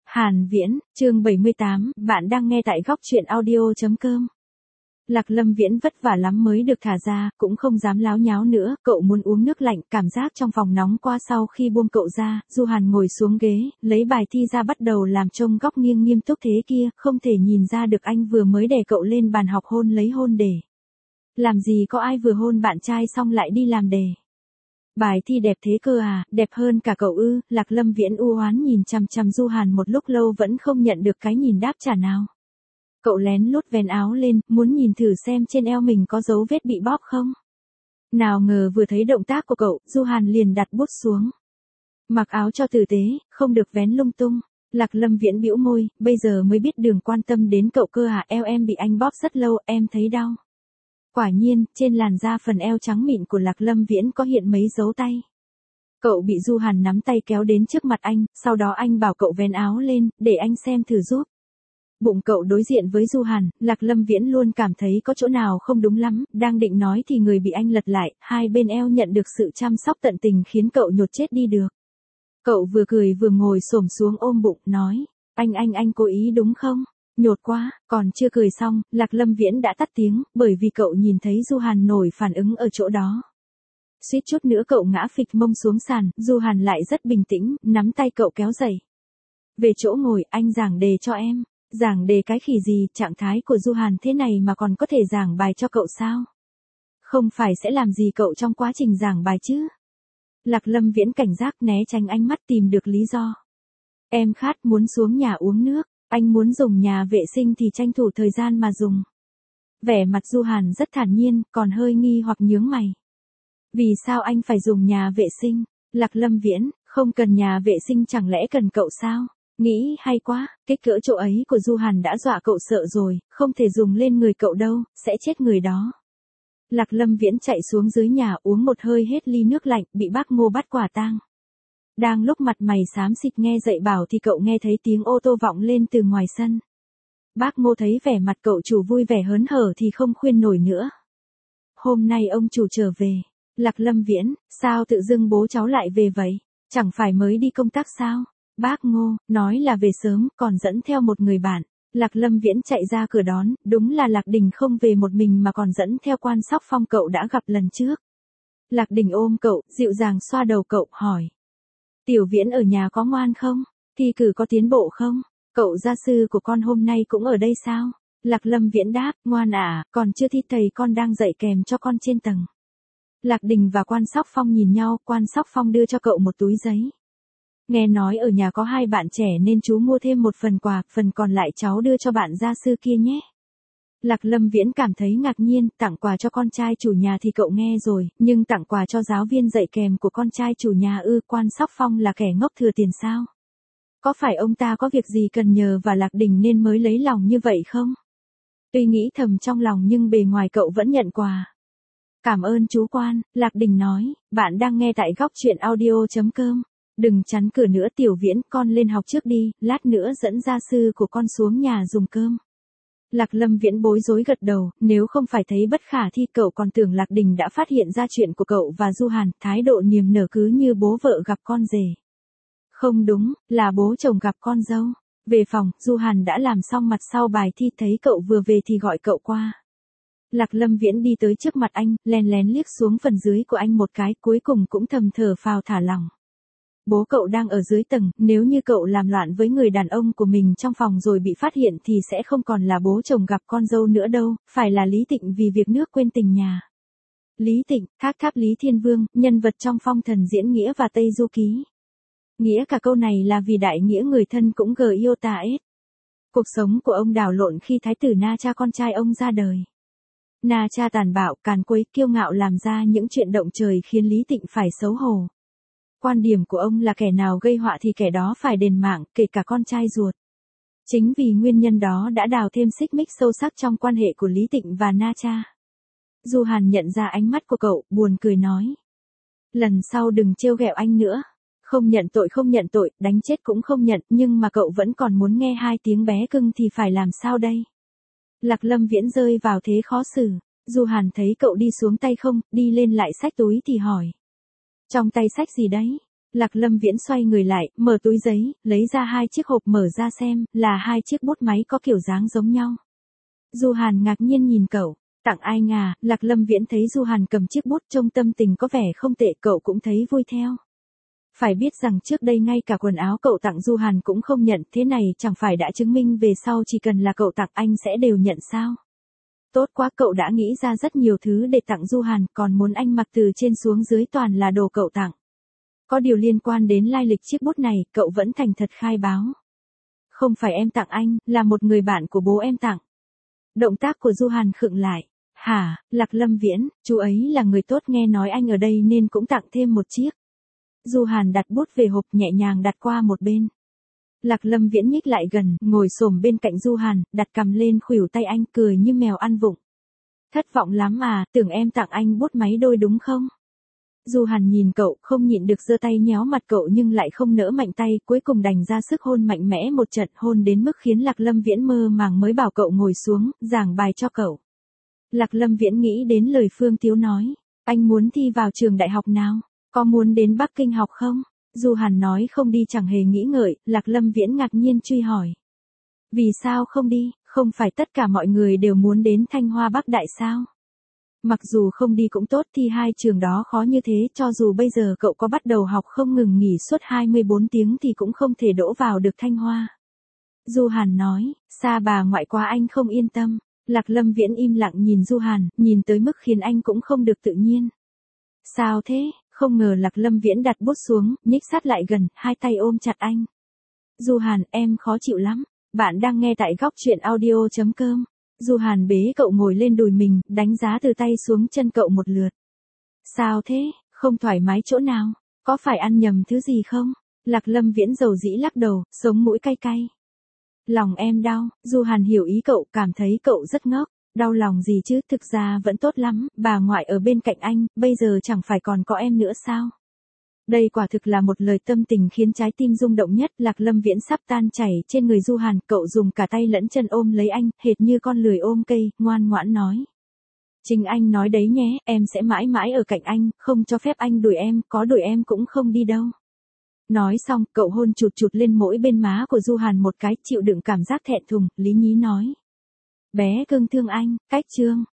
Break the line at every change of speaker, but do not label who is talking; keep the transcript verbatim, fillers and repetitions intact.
Hàn Viễn, chương bảy mươi tám, bạn đang nghe tại góc truyện audio.com. Lạc Lâm Viễn vất vả lắm mới được thả ra, cũng không dám láo nháo nữa, cậu muốn uống nước lạnh, cảm giác trong phòng nóng qua sau khi buông cậu ra, Du Hàn ngồi xuống ghế, lấy bài thi ra bắt đầu làm trông góc nghiêng nghiêm túc thế kia, không thể nhìn ra được anh vừa mới đè cậu lên bàn học hôn lấy hôn đề. Làm gì có ai vừa hôn bạn trai xong lại đi làm đề. Bài thi đẹp thế cơ à, đẹp hơn cả cậu ư, Lạc Lâm Viễn u oán nhìn chằm chằm Du Hàn một lúc lâu vẫn không nhận được cái nhìn đáp trả nào. Cậu lén lút vén áo lên, muốn nhìn thử xem trên eo mình có dấu vết bị bóp không. Nào ngờ vừa thấy động tác của cậu, Du Hàn liền đặt bút xuống. Mặc áo cho tử tế, không được vén lung tung. Lạc Lâm Viễn bĩu môi, bây giờ mới biết Đường quan tâm đến cậu cơ à, eo em bị anh bóp rất lâu, em thấy đau. Quả nhiên, trên làn da phần eo trắng mịn của Lạc Lâm Viễn có hiện mấy dấu tay. Cậu bị Du Hàn nắm tay kéo đến trước mặt anh, sau đó anh bảo cậu vén áo lên, để anh xem thử giúp. Bụng cậu đối diện với Du Hàn, Lạc Lâm Viễn luôn cảm thấy có chỗ nào không đúng lắm, đang định nói thì người bị anh lật lại, hai bên eo nhận được sự chăm sóc tận tình khiến cậu nhột chết đi được. Cậu vừa cười vừa ngồi xổm xuống ôm bụng, nói, anh anh anh cố ý đúng không? Nhột quá, còn chưa cười xong, Lạc Lâm Viễn đã tắt tiếng, bởi vì cậu nhìn thấy Du Hàn nổi phản ứng ở chỗ đó. Suýt chút nữa cậu ngã phịch mông xuống sàn, Du Hàn lại rất bình tĩnh, nắm tay cậu kéo dậy. Về chỗ ngồi, anh giảng đề cho em. Giảng đề cái khỉ gì, trạng thái của Du Hàn thế này mà còn có thể giảng bài cho cậu sao? Không phải sẽ làm gì cậu trong quá trình giảng bài chứ? Lạc Lâm Viễn cảnh giác né tránh ánh mắt tìm được lý do. Em khát muốn xuống nhà uống nước. Anh muốn dùng nhà vệ sinh thì tranh thủ thời gian mà dùng. Vẻ mặt Du Hàn rất thản nhiên, còn hơi nghi hoặc nhướng mày. Vì sao anh phải dùng nhà vệ sinh? Lạc Lâm Viễn, không cần nhà vệ sinh chẳng lẽ cần cậu sao? Nghĩ hay quá, kích cỡ chỗ ấy của Du Hàn đã dọa cậu sợ rồi, không thể dùng lên người cậu đâu, sẽ chết người đó. Lạc Lâm Viễn chạy xuống dưới nhà uống một hơi hết ly nước lạnh, bị bác Ngô bắt quả tang. Đang lúc mặt mày xám xịt nghe dạy bảo thì cậu nghe thấy tiếng ô tô vọng lên từ ngoài sân. Bác Ngô thấy vẻ mặt cậu chủ vui vẻ hớn hở thì không khuyên nổi nữa. Hôm nay ông chủ trở về. Lạc Lâm Viễn, sao tự dưng bố cháu lại về vậy? Chẳng phải mới đi công tác sao? Bác Ngô, nói là về sớm, còn dẫn theo một người bạn. Lạc Lâm Viễn chạy ra cửa đón, đúng là Lạc Đình không về một mình mà còn dẫn theo Quan Sóc Phong cậu đã gặp lần trước. Lạc Đình ôm cậu, dịu dàng xoa đầu cậu, hỏi. Tiểu Viễn ở nhà có ngoan không? Thi cử có tiến bộ không? Cậu gia sư của con hôm nay cũng ở đây sao? Lạc Lâm Viễn đáp, ngoan à, còn chưa thi thầy con đang dạy kèm cho con trên tầng. Lạc Đình và Quan Sóc Phong nhìn nhau, Quan Sóc Phong đưa cho cậu một túi giấy. Nghe nói ở nhà có hai bạn trẻ nên chú mua thêm một phần quà, phần còn lại cháu đưa cho bạn gia sư kia nhé. Lạc Lâm Viễn cảm thấy ngạc nhiên, tặng quà cho con trai chủ nhà thì cậu nghe rồi, nhưng tặng quà cho giáo viên dạy kèm của con trai chủ nhà ư, Quan Sóc Phong là kẻ ngốc thừa tiền sao? Có phải ông ta có việc gì cần nhờ và Lạc Đình nên mới lấy lòng như vậy không? Tuy nghĩ thầm trong lòng nhưng bề ngoài cậu vẫn nhận quà. Cảm ơn chú Quan, Lạc Đình nói, bạn đang nghe tại góc truyện audio.com. Đừng chắn cửa nữa Tiểu Viễn, con lên học trước đi, lát nữa dẫn gia sư của con xuống nhà dùng cơm. Lạc Lâm Viễn bối rối gật đầu, nếu không phải thấy bất khả thi cậu còn tưởng Lạc Đình đã phát hiện ra chuyện của cậu và Du Hàn, thái độ niềm nở cứ như bố vợ gặp con rể. Không đúng, là bố chồng gặp con dâu. Về phòng, Du Hàn đã làm xong mặt sau bài thi, thấy cậu vừa về thì gọi cậu qua. Lạc Lâm Viễn đi tới trước mặt anh, lén lén liếc xuống phần dưới của anh một cái, cuối cùng cũng thầm thở phào thả lòng. Bố cậu đang ở dưới tầng, nếu như cậu làm loạn với người đàn ông của mình trong phòng rồi bị phát hiện thì sẽ không còn là bố chồng gặp con dâu nữa đâu, phải là Lý Tịnh vì việc nước quên tình nhà. Lý Tịnh, thác tháp Lý Thiên Vương, nhân vật trong Phong Thần Diễn Nghĩa và Tây Du Ký. Nghĩa cả câu này là vì đại nghĩa người thân cũng gờ yêu ta ết. Cuộc sống của ông đảo lộn khi thái tử Na Cha con trai ông ra đời. Na Cha tàn bạo, càn quấy, kiêu ngạo làm ra những chuyện động trời khiến Lý Tịnh phải xấu hổ. Quan điểm của ông là kẻ nào gây họa thì kẻ đó phải đền mạng, kể cả con trai ruột. Chính vì nguyên nhân đó đã đào thêm xích mích sâu sắc trong quan hệ của Lý Tịnh và Na Cha. Du Hàn nhận ra ánh mắt của cậu, buồn cười nói. Lần sau đừng trêu ghẹo anh nữa. Không nhận tội không nhận tội, đánh chết cũng không nhận, nhưng mà cậu vẫn còn muốn nghe hai tiếng bé cưng thì phải làm sao đây? Lạc Lâm Viễn rơi vào thế khó xử. Du Hàn thấy cậu đi xuống tay không, đi lên lại xách túi thì hỏi. Trong tay xách gì đấy? Lạc Lâm Viễn xoay người lại, mở túi giấy, lấy ra hai chiếc hộp mở ra xem, là hai chiếc bút máy có kiểu dáng giống nhau. Du Hàn ngạc nhiên nhìn cậu, tặng anh à, Lạc Lâm Viễn thấy Du Hàn cầm chiếc bút trông tâm tình có vẻ không tệ, cậu cũng thấy vui theo. Phải biết rằng trước đây ngay cả quần áo cậu tặng Du Hàn cũng không nhận, thế này chẳng phải đã chứng minh về sau chỉ cần là cậu tặng anh sẽ đều nhận sao. Tốt quá, cậu đã nghĩ ra rất nhiều thứ để tặng Du Hàn, còn muốn anh mặc từ trên xuống dưới toàn là đồ cậu tặng. Có điều liên quan đến lai lịch chiếc bút này, cậu vẫn thành thật khai báo. Không phải em tặng anh, là một người bạn của bố em tặng. Động tác của Du Hàn khựng lại. Hả, Lạc Lâm Viễn, chú ấy là người tốt, nghe nói anh ở đây nên cũng tặng thêm một chiếc. Du Hàn đặt bút về hộp, nhẹ nhàng đặt qua một bên. Lạc Lâm Viễn nhích lại gần, ngồi xổm bên cạnh Du Hàn, đặt cầm lên khuỷu tay anh, cười như mèo ăn vụng. Thất vọng lắm à, tưởng em tặng anh bút máy đôi đúng không? Du Hàn nhìn cậu, không nhịn được giơ tay nhéo mặt cậu nhưng lại không nỡ mạnh tay, cuối cùng đành ra sức hôn mạnh mẽ một trận, hôn đến mức khiến Lạc Lâm Viễn mơ màng mới bảo cậu ngồi xuống, giảng bài cho cậu. Lạc Lâm Viễn nghĩ đến lời Phương Tiếu nói, anh muốn thi vào trường đại học nào? Có muốn đến Bắc Kinh học không? Du Hàn nói không đi chẳng hề nghĩ ngợi, Lạc Lâm Viễn ngạc nhiên truy hỏi. Vì sao không đi, không phải tất cả mọi người đều muốn đến Thanh Hoa Bắc Đại sao? Mặc dù không đi cũng tốt, thi hai trường đó khó như thế, cho dù bây giờ cậu có bắt đầu học không ngừng nghỉ suốt hai mươi bốn tiếng thì cũng không thể đỗ vào được Thanh Hoa. Du Hàn nói, xa bà ngoại quá anh không yên tâm. Lạc Lâm Viễn im lặng nhìn Du Hàn, nhìn tới mức khiến anh cũng không được tự nhiên. Sao thế? Không ngờ Lạc Lâm Viễn đặt bút xuống, nhích sát lại gần, hai tay ôm chặt anh. Du Hàn, em khó chịu lắm. Bạn đang nghe tại góc truyện audio chấm com. Du Hàn bế cậu ngồi lên đùi mình, đánh giá từ tay xuống chân cậu một lượt. Sao thế, không thoải mái chỗ nào? Có phải ăn nhầm thứ gì không? Lạc Lâm Viễn dầu dĩ lắc đầu, sống mũi cay cay. Lòng em đau, Du Hàn hiểu ý cậu, cảm thấy cậu rất ngốc. Đau lòng gì chứ, thực ra vẫn tốt lắm, bà ngoại ở bên cạnh anh, bây giờ chẳng phải còn có em nữa sao? Đây quả thực là một lời tâm tình khiến trái tim rung động nhất. Lạc Lâm Viễn sắp tan chảy trên người Du Hàn, cậu dùng cả tay lẫn chân ôm lấy anh, hệt như con lười ôm cây, ngoan ngoãn nói. Chính anh nói đấy nhé, em sẽ mãi mãi ở cạnh anh, không cho phép anh đuổi em, có đuổi em cũng không đi đâu. Nói xong, cậu hôn chụt chụt lên mỗi bên má của Du Hàn một cái, chịu đựng cảm giác thẹn thùng, lý nhí nói. Bé cưng thương anh, cách trương.